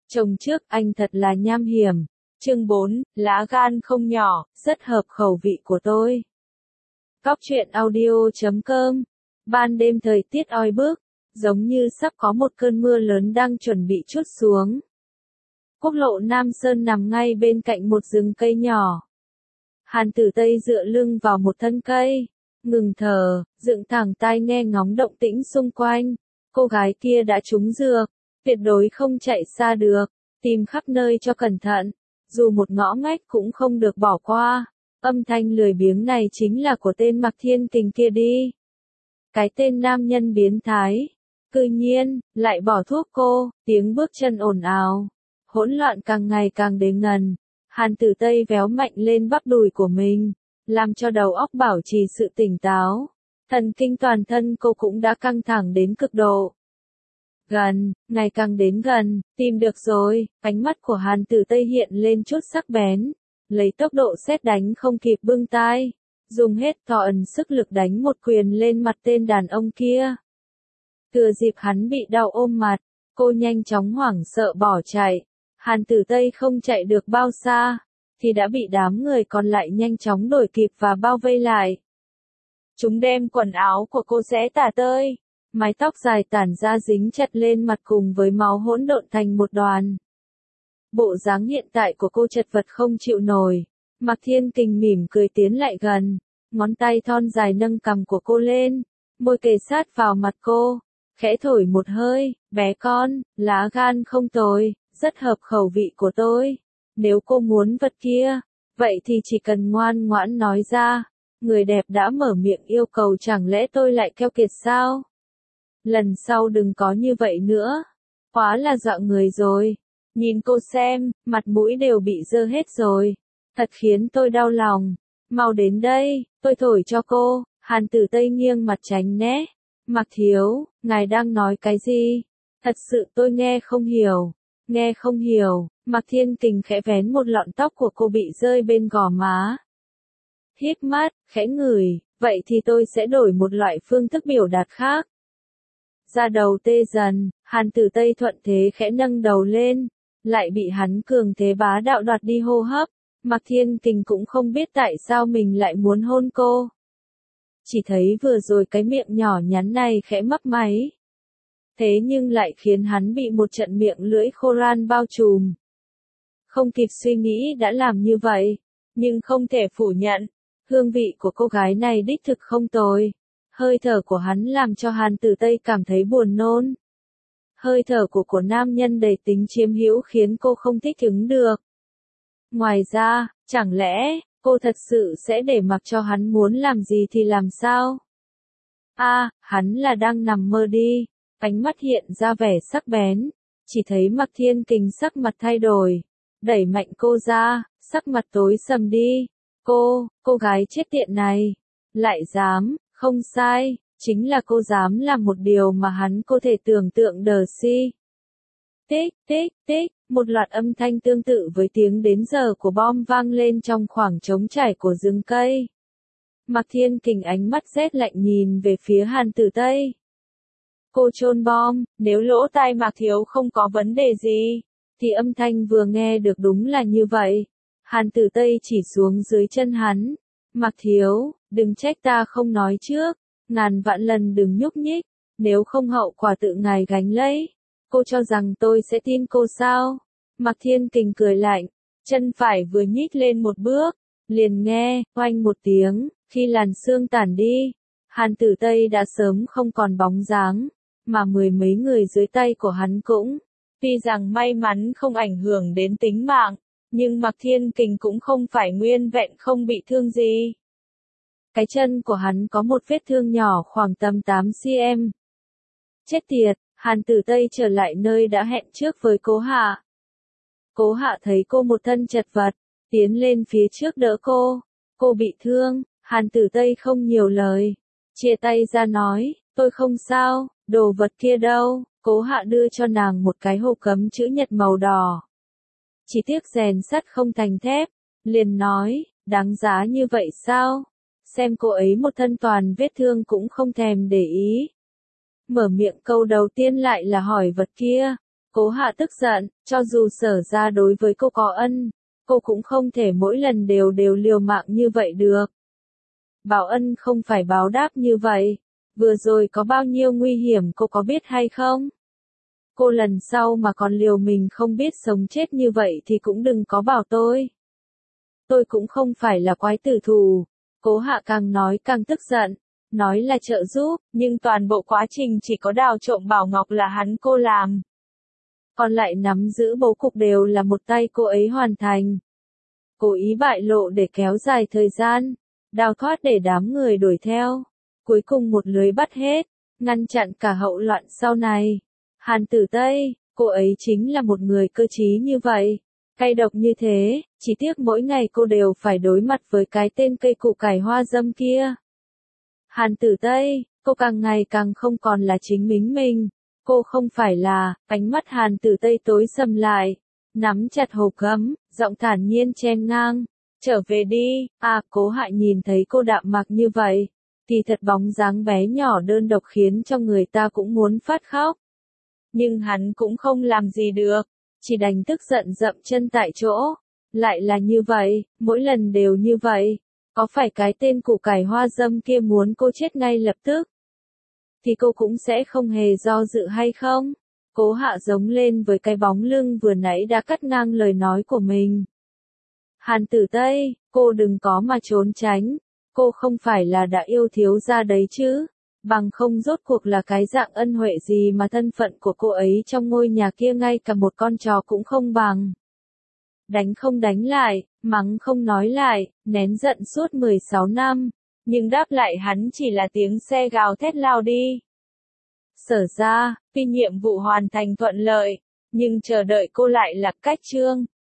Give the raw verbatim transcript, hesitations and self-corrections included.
Chồng trước anh thật là nham hiểm. Chương bốn, lá gan không nhỏ, rất hợp khẩu vị của tôi. Cóc truyện audio chấm com. Ban đêm thời tiết oi bức, giống như sắp có một cơn mưa lớn đang chuẩn bị trút xuống. Quốc lộ Nam Sơn nằm ngay bên cạnh một rừng cây nhỏ. Hàn Tử Tây dựa lưng vào một thân cây, ngừng thở, dựng thẳng tai nghe ngóng động tĩnh xung quanh. Cô gái kia đã trúng dược, tuyệt đối không chạy xa được, tìm khắp nơi cho cẩn thận, dù một ngõ ngách cũng không được bỏ qua. Âm thanh lười biếng này chính là của tên Mạc Thiên Kình kia đi. Cái tên nam nhân biến thái, cư nhiên, lại bỏ thuốc cô, tiếng bước chân ồn ào. Hỗn loạn càng ngày càng đến gần. Hàn Tử Tây véo mạnh lên bắp đùi của mình, làm cho đầu óc bảo trì sự tỉnh táo. Thần kinh toàn thân cô cũng đã căng thẳng đến cực độ. Gần, ngày càng đến gần, tìm được rồi, ánh mắt của Hàn Tử Tây hiện lên chút sắc bén, lấy tốc độ sét đánh không kịp bưng tai, dùng hết toàn sức lực đánh một quyền lên mặt tên đàn ông kia. Thừa dịp hắn bị đau ôm mặt, cô nhanh chóng hoảng sợ bỏ chạy. Hàn Tử Tây không chạy được bao xa, thì đã bị đám người còn lại nhanh chóng đuổi kịp và bao vây lại. Chúng đem quần áo của cô xé tả tơi, mái tóc dài tản ra dính chặt lên mặt cùng với máu hỗn độn thành một đoàn. Bộ dáng hiện tại của cô chật vật không chịu nổi. Mạc Thiên Kình mỉm cười tiến lại gần, ngón tay thon dài nâng cằm của cô lên, môi kề sát vào mặt cô, khẽ thổi một hơi, bé con, lá gan không tồi, rất hợp khẩu vị của tôi. Nếu cô muốn vật kia, vậy thì chỉ cần ngoan ngoãn nói ra. Người đẹp đã mở miệng yêu cầu, chẳng lẽ tôi lại keo kiệt sao? Lần sau đừng có như vậy nữa. Quá là dọa người rồi. Nhìn cô xem, mặt mũi đều bị dơ hết rồi. Thật khiến tôi đau lòng. Mau đến đây, tôi thổi cho cô. Hàn Tử Tây nghiêng mặt tránh né. Mạc thiếu, ngài đang nói cái gì? Thật sự tôi nghe không hiểu. Nghe không hiểu. Mạc Thiên Kình khẽ vén một lọn tóc của cô bị rơi bên gò má. Hít mắt, khẽ ngửi, vậy thì tôi sẽ đổi một loại phương thức biểu đạt khác. Da đầu tê dần, Hàn Tử Tây thuận thế khẽ nâng đầu lên, lại bị hắn cường thế bá đạo đoạt đi hô hấp. Mạc Thiên Kình cũng không biết tại sao mình lại muốn hôn cô. Chỉ thấy vừa rồi cái miệng nhỏ nhắn này khẽ mấp máy. Thế nhưng lại khiến hắn bị một trận miệng lưỡi khô ran bao trùm. Không kịp suy nghĩ đã làm như vậy, nhưng không thể phủ nhận, hương vị của cô gái này đích thực không tồi. Hơi thở của hắn làm cho Hàn Tử Tây cảm thấy buồn nôn. Hơi thở của của nam nhân đầy tính chiếm hữu khiến cô không thích ứng được. Ngoài ra, chẳng lẽ, cô thật sự sẽ để mặc cho hắn muốn làm gì thì làm sao? A, à, hắn là đang nằm mơ đi. Ánh mắt hiện ra vẻ sắc bén, chỉ thấy Mạc Thiên Kình sắc mặt thay đổi, đẩy mạnh cô ra, sắc mặt tối sầm đi. Cô, cô gái chết tiện này, lại dám, không sai, chính là cô dám làm một điều mà hắn có thể tưởng tượng đờ si. Tích, tích, tích, một loạt âm thanh tương tự với tiếng đến giờ của bom vang lên trong khoảng trống trải của rừng cây. Mạc Thiên Kình ánh mắt rét lạnh nhìn về phía Hàn Tử Tây. Cô chôn bom, nếu lỗ tai Mạc thiếu không có vấn đề gì, thì âm thanh vừa nghe được đúng là như vậy. Hàn Tử Tây chỉ xuống dưới chân hắn. Mạc thiếu, đừng trách ta không nói trước, ngàn vạn lần đừng nhúc nhích, nếu không hậu quả tự ngài gánh lấy. Cô cho rằng tôi sẽ tin cô sao? Mạc Thiên Kình cười lạnh, chân phải vừa nhích lên một bước, liền nghe, oanh một tiếng, khi làn sương tản đi, Hàn Tử Tây đã sớm không còn bóng dáng, mà mười mấy người dưới tay của hắn cũng, tuy rằng may mắn không ảnh hưởng đến tính mạng, nhưng Mạc Thiên Kình cũng không phải nguyên vẹn không bị thương gì. Cái chân của hắn có một vết thương nhỏ khoảng tầm tám xăng-ti-mét. Chết tiệt, Hàn Tử Tây trở lại nơi đã hẹn trước với Cố Hạ. Cố Hạ thấy cô một thân chật vật, tiến lên phía trước đỡ cô. Cô bị thương, Hàn Tử Tây không nhiều lời, chia tay ra nói, tôi không sao, đồ vật kia đâu. Cố Hạ đưa cho nàng một cái hộp cấm chữ nhật màu đỏ. Chỉ tiếc rèn sắt không thành thép, liền nói, đáng giá như vậy sao? Xem cô ấy một thân toàn vết thương cũng không thèm để ý. Mở miệng câu đầu tiên lại là hỏi vật kia. Cố Hạ tức giận, cho dù Sở ra đối với cô có ân, cô cũng không thể mỗi lần đều đều liều mạng như vậy được. Báo ân không phải báo đáp như vậy. Vừa rồi có bao nhiêu nguy hiểm cô có biết hay không? Cô lần sau mà còn liều mình không biết sống chết như vậy thì cũng đừng có bảo tôi. Tôi cũng không phải là quái tử thù. Cố Hạ càng nói càng tức giận. Nói là trợ giúp, nhưng toàn bộ quá trình chỉ có đào trộm Bảo Ngọc là hắn cô làm. Còn lại nắm giữ bố cục đều là một tay cô ấy hoàn thành. Cố ý bại lộ để kéo dài thời gian, đào thoát để đám người đuổi theo. Cuối cùng một lưới bắt hết, ngăn chặn cả hậu loạn sau này. Hàn Tử Tây, cô ấy chính là một người cơ trí như vậy. Cay độc như thế, chỉ tiếc mỗi ngày cô đều phải đối mặt với cái tên cây củ cải hoa dâm kia. Hàn Tử Tây, cô càng ngày càng không còn là chính mình mình. Cô không phải là, ánh mắt Hàn Tử Tây tối sầm lại, nắm chặt hộp gấm, giọng thản nhiên chen ngang. Trở về đi, à Cố Hạ nhìn thấy cô đạm mạc như vậy. Kỳ thật bóng dáng bé nhỏ đơn độc khiến cho người ta cũng muốn phát khóc. Nhưng hắn cũng không làm gì được, chỉ đành tức giận dậm chân tại chỗ. Lại là như vậy, mỗi lần đều như vậy. Có phải cái tên củ cải hoa dâm kia muốn cô chết ngay lập tức? Thì cô cũng sẽ không hề do dự hay không? Cố Hạ giống lên với cái bóng lưng vừa nãy đã cắt ngang lời nói của mình. Hàn Tử Tây, cô đừng có mà trốn tránh. Cô không phải là đã yêu thiếu gia đấy chứ? Bằng không rốt cuộc là cái dạng ân huệ gì mà thân phận của cô ấy trong ngôi nhà kia ngay cả một con chó cũng không bằng. Đánh không đánh lại, mắng không nói lại, nén giận suốt mười sáu năm, nhưng đáp lại hắn chỉ là tiếng xe gào thét lao đi. Sở ra, tuy nhiệm vụ hoàn thành thuận lợi, nhưng chờ đợi cô lại là cách trương.